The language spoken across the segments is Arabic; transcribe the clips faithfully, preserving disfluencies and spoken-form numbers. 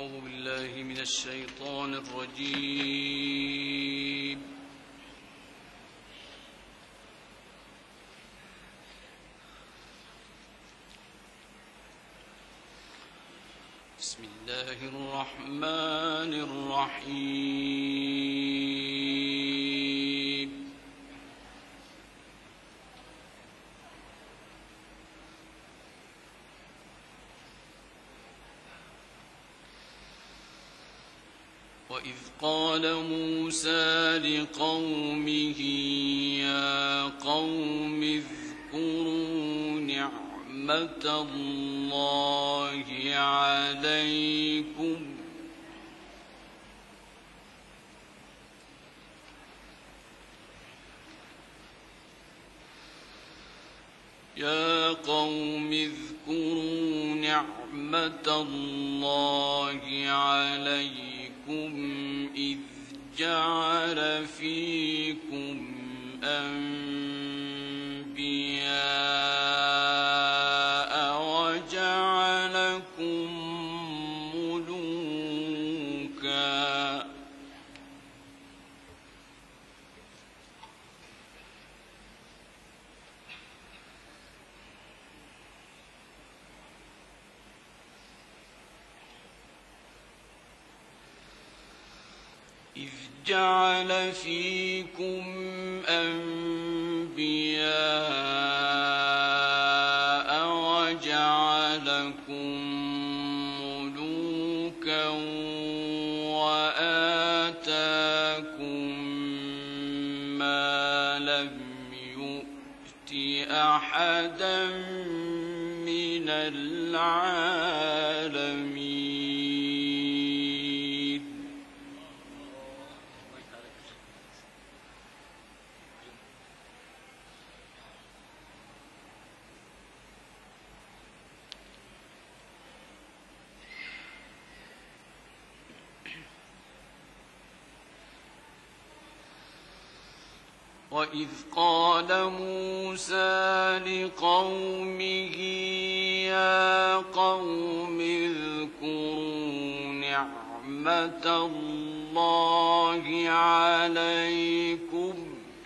أعوذ بالله من الشيطان الرجيم. بسم الله الرحمن الرحيم. وإذ قال موسى لقومه يا قوم اذكروا نعمة الله عليكم يا قوم اذكروا نعمة الله عليكم إذ جعل فيكم أنبياء وجعلكم ملوكا إذ جعل فيكم أنبياء وجعلكم ملوكا وآتاكم ما لم يؤت أحدا من العالمين. وإذ قال موسى لقومه يا قوم اذكروا نعمة الله عليكم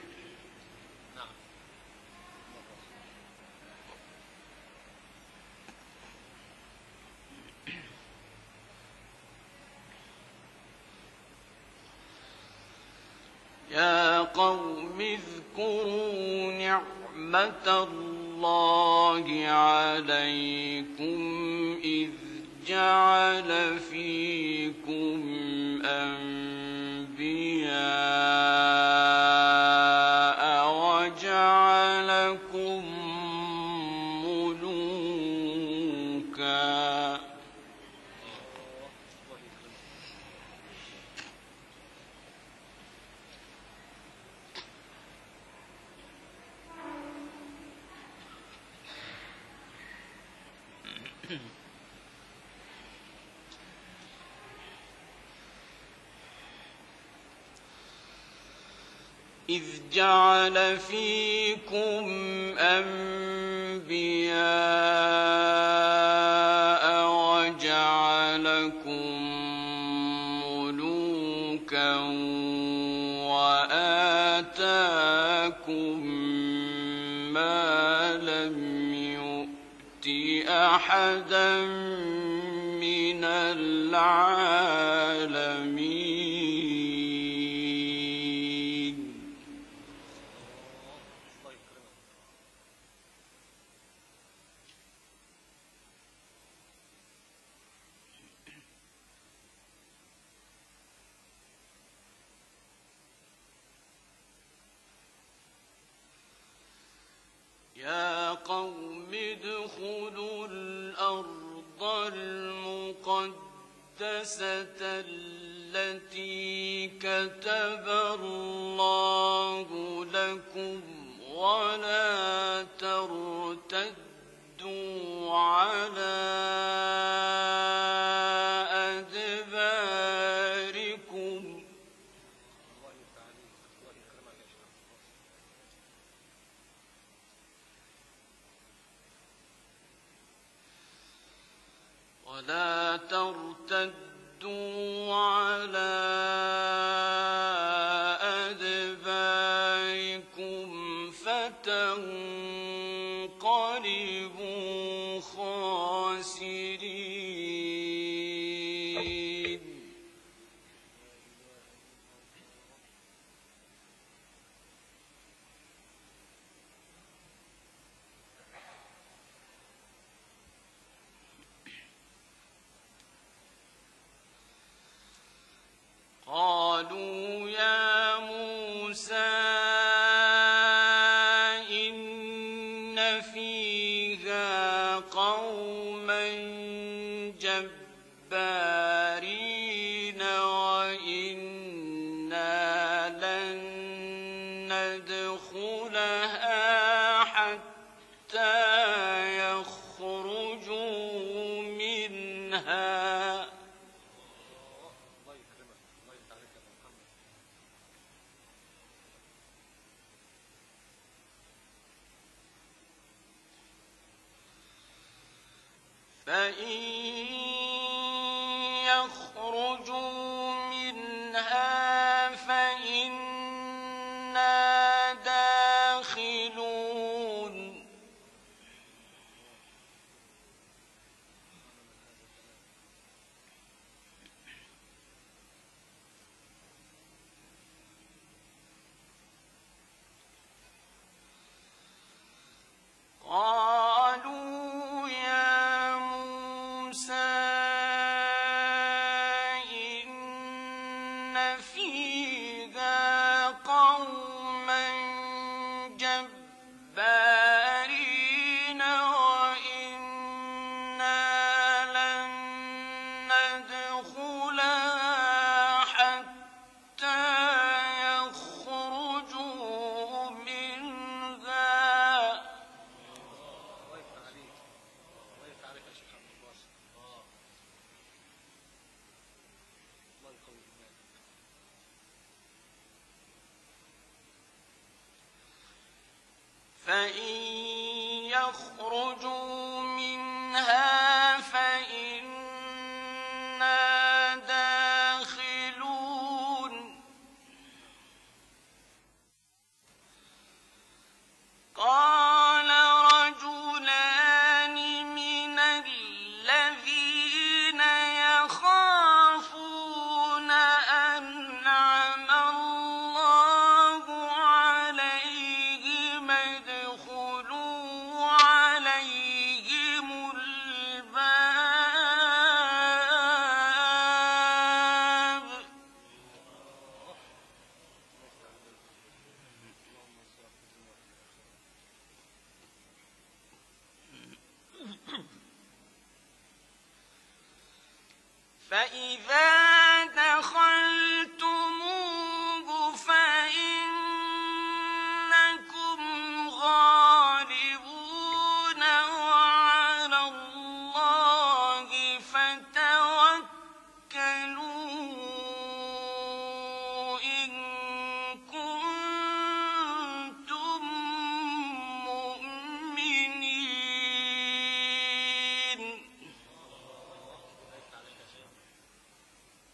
يا قوم اذكروا نعمة الله عليكم إذ جعل فيكم أنبياء وجعلكم ملوكا إذ جعل فيكم أنبياء وجعلكم ملوكا وآتاكم ما لم يؤت أحدا من العالمين. يا قوم ادخلوا الأرض المقدسة التي كتب الله لكم ولا ترتدوا على أدباركم ولا ترتدوا فارتدوا على أدباركم فتنقلبوا خاسرين. قالوا يا موسى إن فيها قوما جبارين وإنا لن ندخلها حتى يخرجوا منها فإن يخرجوا منها فإنا داخلون. قالوا يا موسى إن فيها قوما جبارين وإنا لن ندخلها حتى يخرجوا منها فإن يخرجوا منها فإنا داخلون. قال رجلان من الذين يخافون أنعم الله عليهم ادخلوا عليهم الباب فإذا دخلتموه فإنكم غالبون وعلى الله فتوكلوا إن كنتم مؤمنين.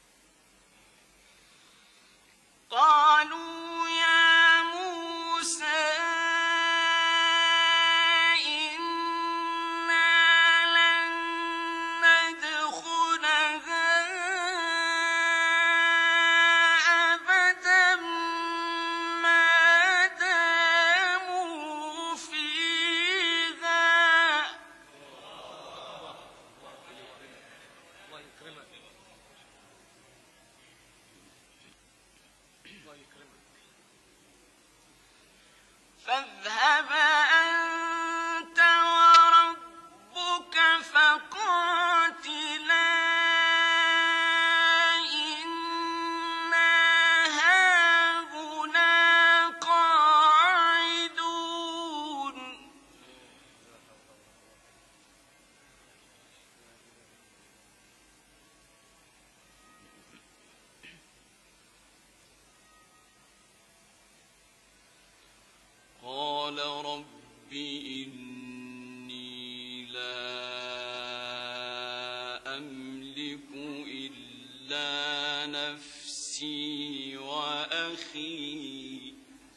نفسي وأخي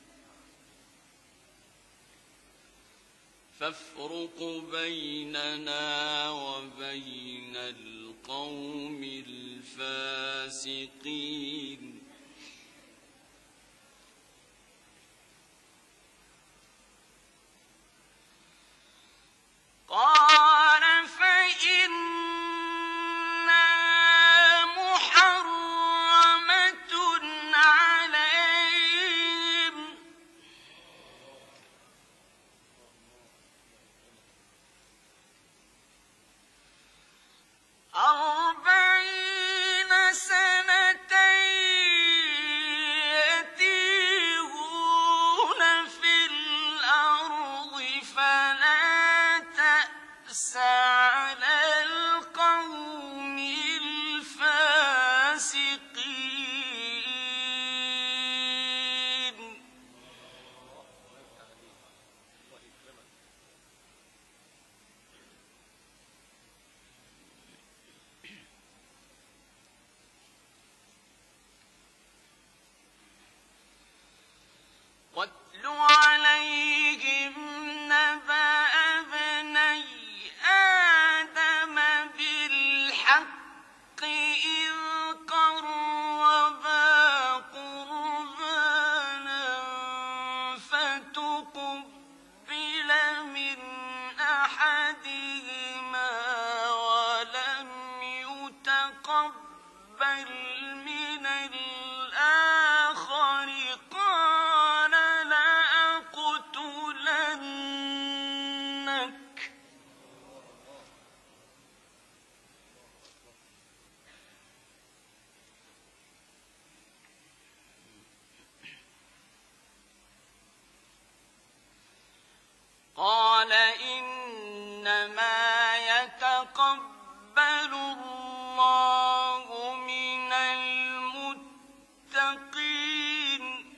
فافرق بيننا وبين القوم الفاسقين قال فإنها محرمة عليهم أربعين سنة يتيهون في الأرض فلا تأس على القوم الفاسقين واتل عليهم نبأ ابني آدم بالحق إذ قربا قربانا فتقبل من أحدهما ولم يتقبل من الآخر قال لأقتلنك قال إنما يتقبل الله من المتقين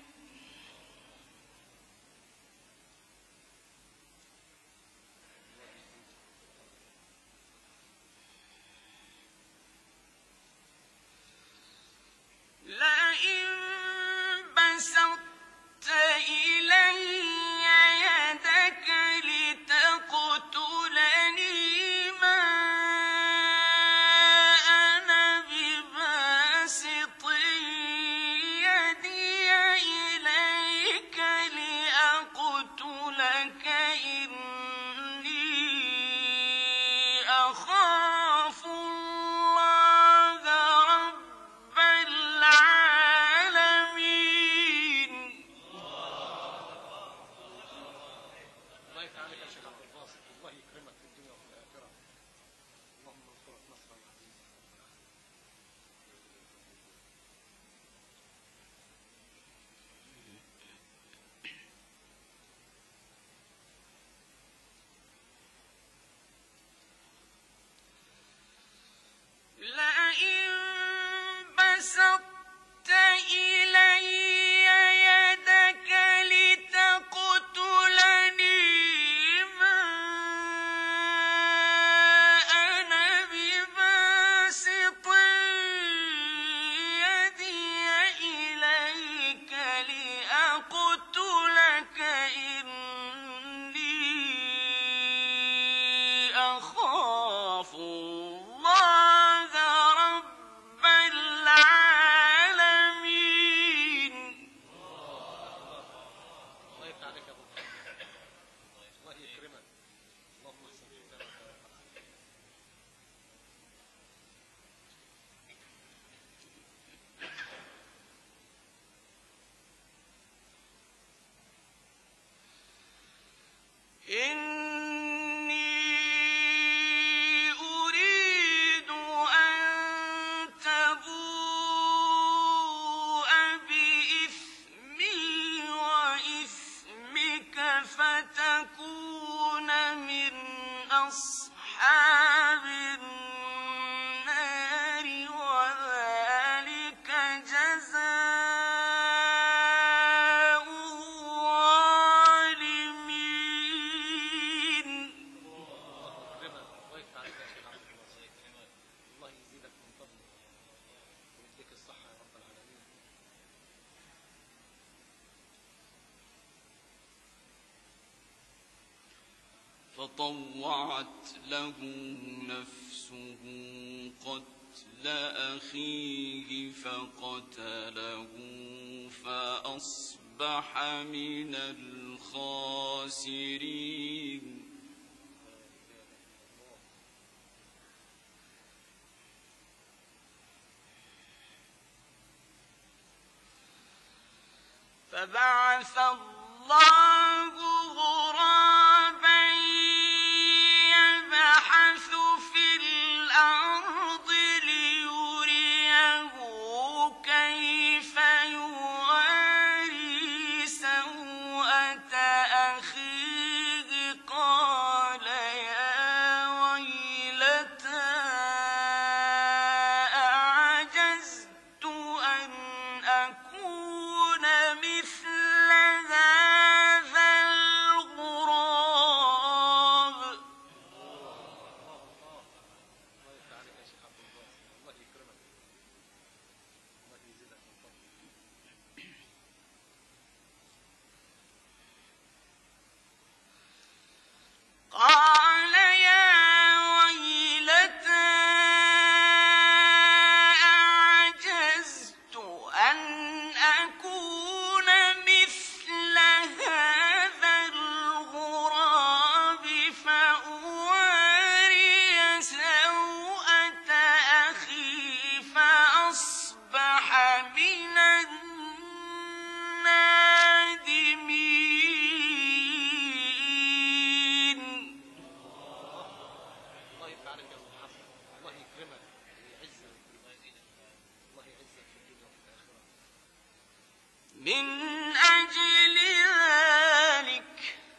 لئن بسطت إلي يدك لتقتلني ما أنا بباسط يدي إليك لأقتلك إني أخاف الله رب العالمين الله يفتح عليك يا شيخ عبد الباسط، الله يكرمك في الدنيا وفي الآخرة. اللهم انصرك نصرا عزيزا. لئن بسطت إلي يدك لتقتلني ما أنا بباسط يدي إليك لأقتلك إني أخاف الله رب العالمين الله يفتح عليك يا ابو محمد، الله يكرمك. اللهم احسن ختامك يا رب العالمين. إني أريد أن تبوء بإثمي وإثمك فتكون من أصحاب النار وذلك جزاء الظالمين فطوعت له نفسه قتل أخيه فقتله فأصبح من الخاسرين. فبعث الله غرابا يبحث في الأرض ليريه كيف يواري سوءة أخيه قال يا ويلتى أعجزت أن أكون مثل هذا الغراب. الله يفتح عليك يا شيخ عبد الباسط، الله يكرمك، الله يزيدك من فضله. قال يا ويلتى أعجزت أن أكون مثل هذا الغراب فأواري سوءة أخي فأصبح من النادمين. الله يفتح عليك يا أستاذ حسن، الله يكرمك ويعزك، الله يعزك في الدنيا وفي الآخرة. من أجل ذلك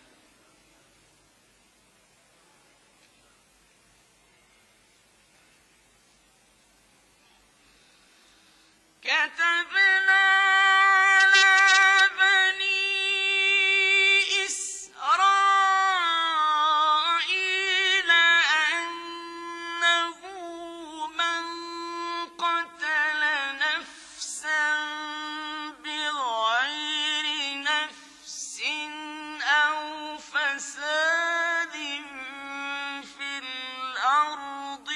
كتبنا على بني إسرائيل أنه من قتل نفسا بغير نفس أو فساد في الأرض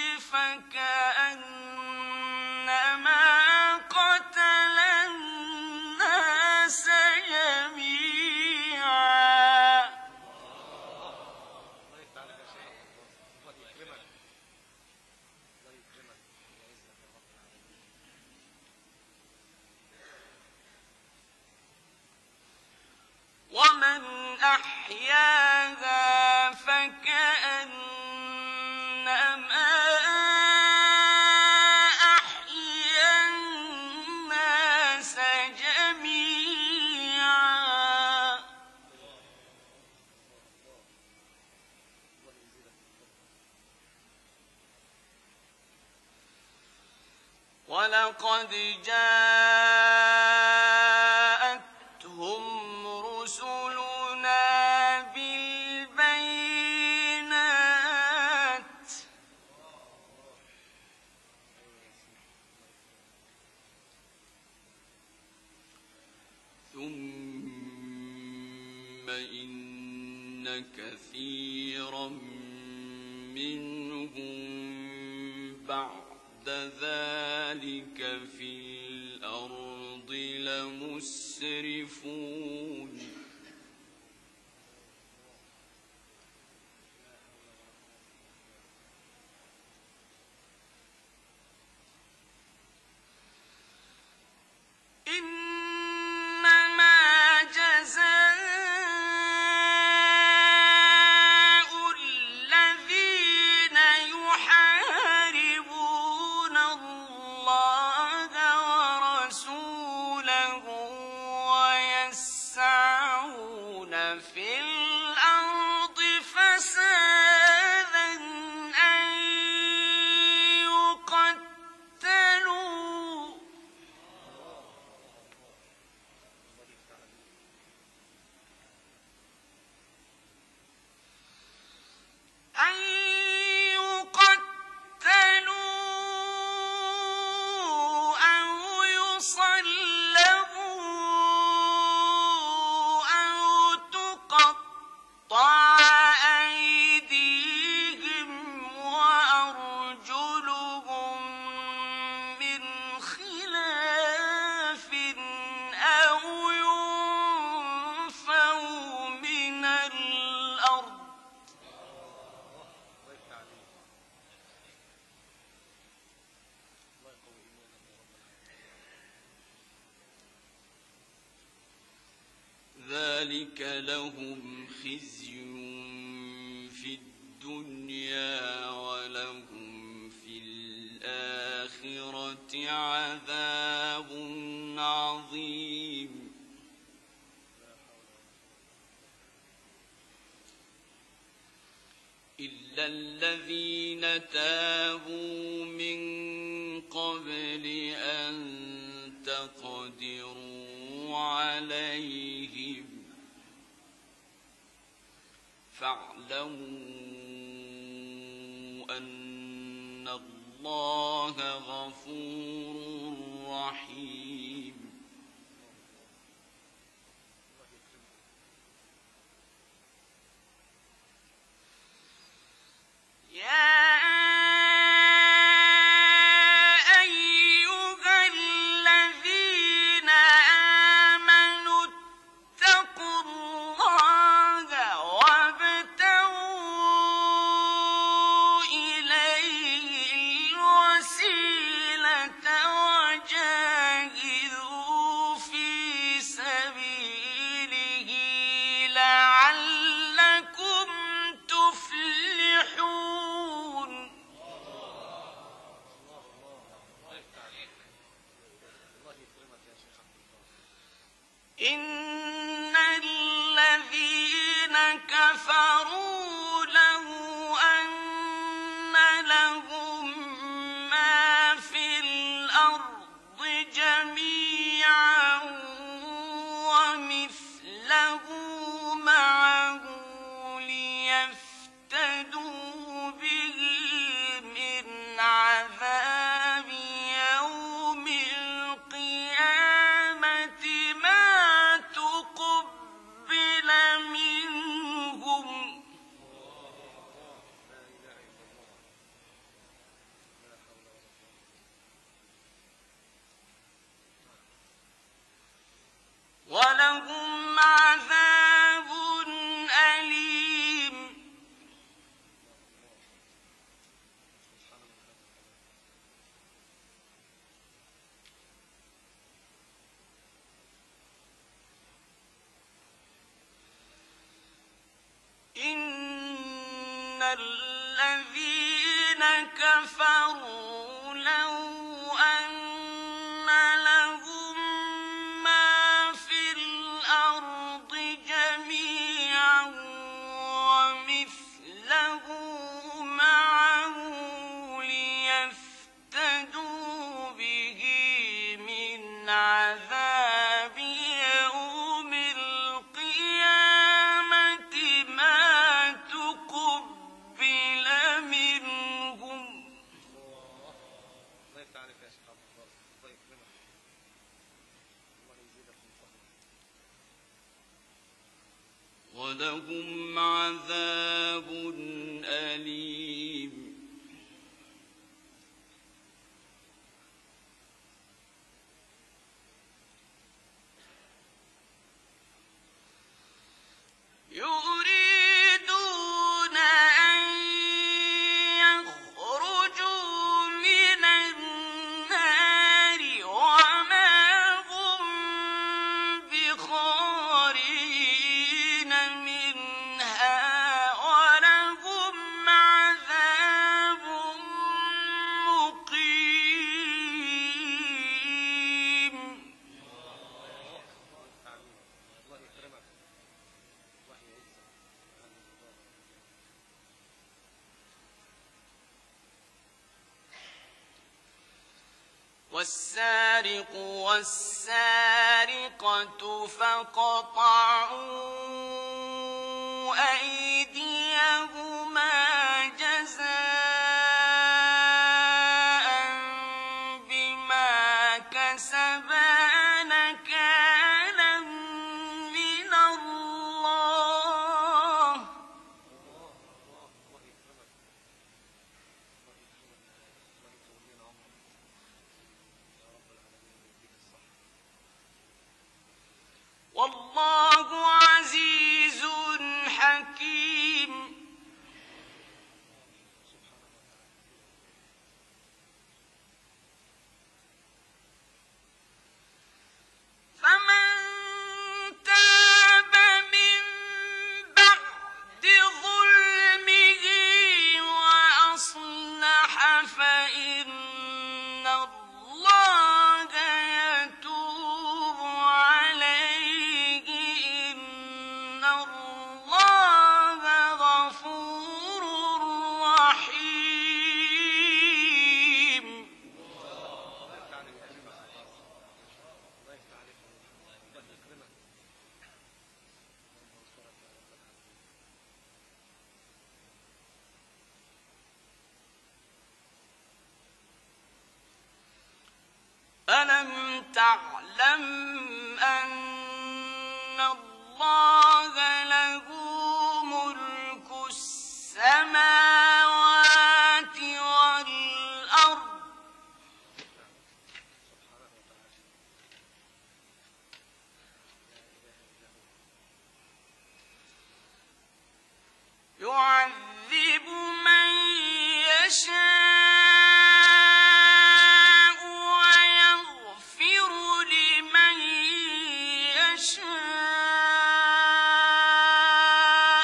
فكأنما قتل الناس جميعا. الله يفتح عليك يا شيخ عبد الباسط، الله يكرمك، الله يكرمك ويعزك يا رب العالمين. ومن أحياها فكأنما أحيا الناس جميعا. الله يزيدك من فضله. ولقد جاءتهم رسلنا بالبينات ثم إن كثيرا منهم بعد ذلك في الأرض لمسرفون. إنما جزاء الذين يحاربون الله ورسوله ويسعون في الأرض فسادا أن يقتلوا أن يقتلوا أو يصلبوا أو تقطع أيديهم أولئك لهم خزي في الدنيا ولهم في الآخرة عذاب عظيم إلا الذين تابوا من قبل أن تقدروا عليهم فاعلموا أن الله غفور رحيم يا إن الذين كفروا لو أن لهم ما في الأرض جميعا ومثله معه ليفتدوا به من عذاب يوم القيامة ما تقبل منهم ولهم عذاب أليم إن الذين كفروا لو أن لهم ما في الأرض جميعا ومثله معه ليفتدوا به من عذاب يوم القيامة ما تقبل منهم الله يفتح عليك يا شيخ عبد الباسط الله يكرمك الله يزيدك من فضله ولهم عذاب أليم يريدون أن يخرجوا من النار وما هم بخارجين منها ولهم عذاب مقيم الله يكرمك الله يعزك والسارق والسارقة فاقطعوا أيديهما جزاء بما كسبا نكالا من الله الله يكرمك الله يكرمك الله يطول لنا عمرك يا رب العالمين ويديك الصحة والله عزيز حكيم فإن الله يتوب عليه إن الله غفور رحيم. الله يفتح عليك كلمة. الله يفتح عليك. الله يكرمك. ألم تعلم أن الله له ملك السماوات والأرض يعذب من يشاء ويغفر لمن يشاء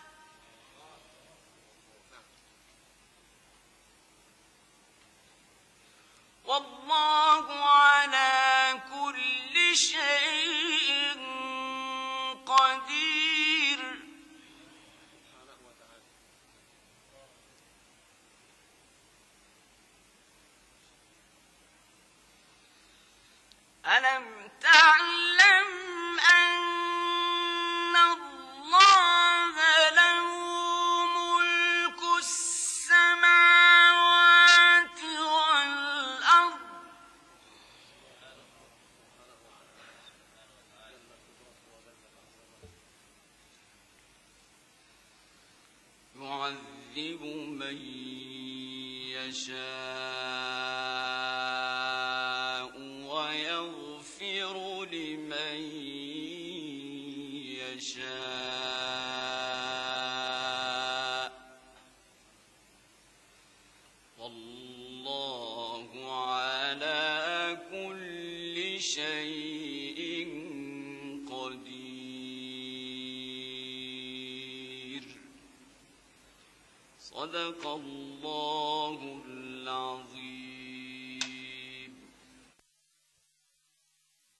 والله على كل شيء قدير. سبحانه وتعالى. ألم تعلم أن الله له ملك السماوات والأرض يعذب من يشاء ويغفر لمن يشاء والله على كل شيء قدير. صدق الله